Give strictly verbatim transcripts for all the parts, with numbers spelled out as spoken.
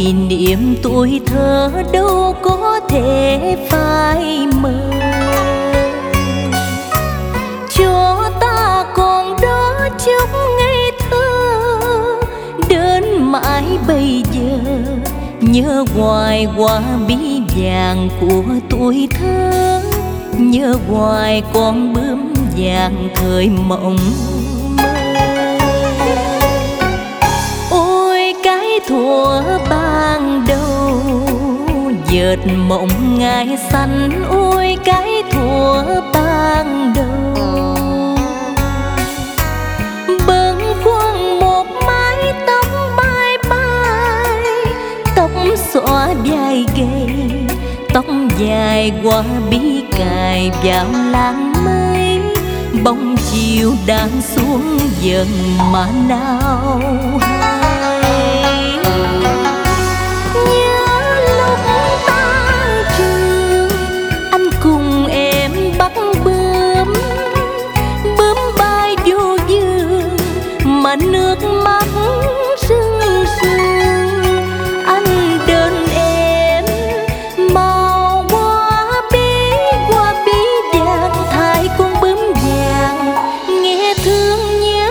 kỷ niệm tuổi thơ đâu có thể phai mờ. Cho ta còn đó chút ngây thơ đến mãi bây giờ, nhớ hoài qua bí vàng của tuổi thơ, nhớ hoài con bướm vàng thời mộng mơ. Ôi cái thuở ban đầu dệt mộng ngày xanh, ôi cái thuở ban đầu bâng khuâng một mái tóc bay bay, tóc xõa vai gầy, tóc dài qua bí cài vào làng mây, bóng chiều đang xuống dần mà nào hay. Nhớ lúc tan trường anh cùng em bắt bướm, bướm bay vô vườn mà nước mắt rưng rưng. Anh đến em màu hoa bí hoa bí vàng, thay con bướm vàng nghe thương nhớ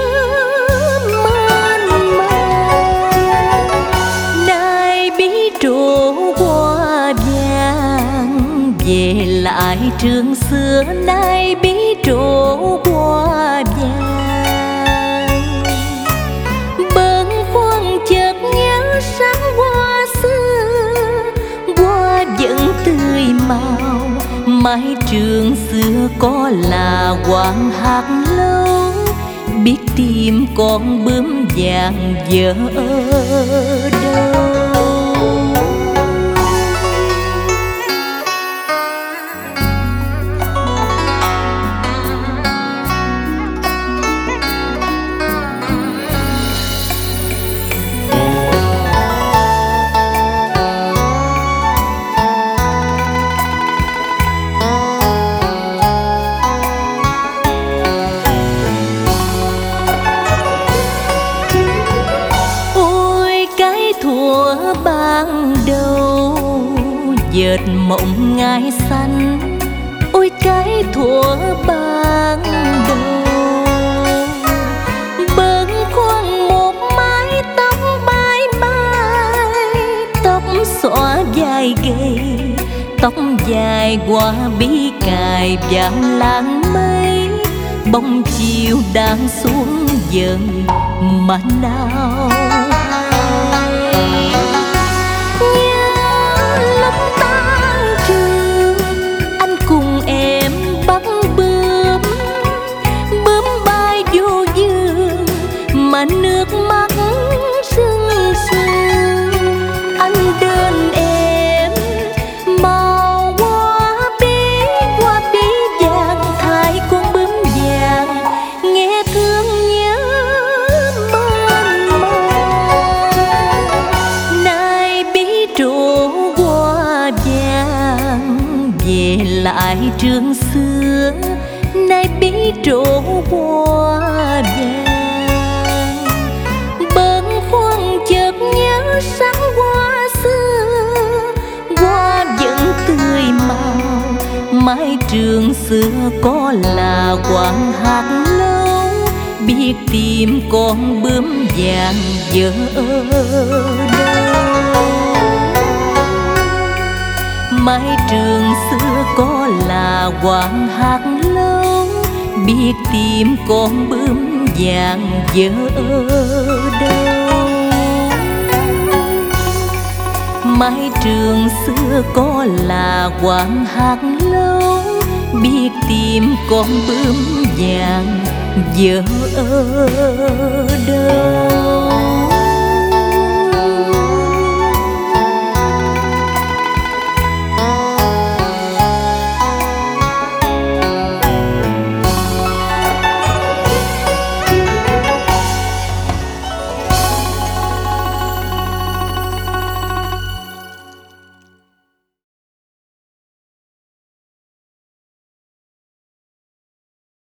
mênh mang. Nay bí trổ hoa vàng về lại trường xưa, nay bí trổ hoa vàng bâng khuâng chợt nhớ sáng hoa xưa, hoa vẫn tươi màu. Mái trường xưa có là hoàng hạt lâu, biết tìm con bướm vàng giờ ở đâu. Thuở ban đầu dệt mộng ngày xanh, ôi cái thuở ban đầu bâng khuâng một mái tóc bay bay, tóc xõa vai gầy, tóc dài qua bí cài vào làng mây, bóng chiều đang xuống dần mà nào hay. Nhớ lúc tan trường anh cùng em bắt bướm, bướm bay vô vườn mà nước mắt rưng rưng. Anh đến em màu hoa bí hoa bí vàng, thay con bướm vàng nghe thương nhớ mênh mang. Nay bí trổ hoa vàng về lại trường xưa, nay bí trổ hoa vàng bâng khuâng chợt nhớ sáng hoa xưa, hoa vẫn tươi màu. Mái trường xưa có là hoàng hạt lâu, biết tìm con bướm vàng giờ ở đâu. Mái trường xưa có là hoàng hạt lâu, biết tìm con bướm vàng giờ ở đâu. Mái trường xưa có là hoàng hạt lâu, biết tìm con bướm vàng giờ ở đâu.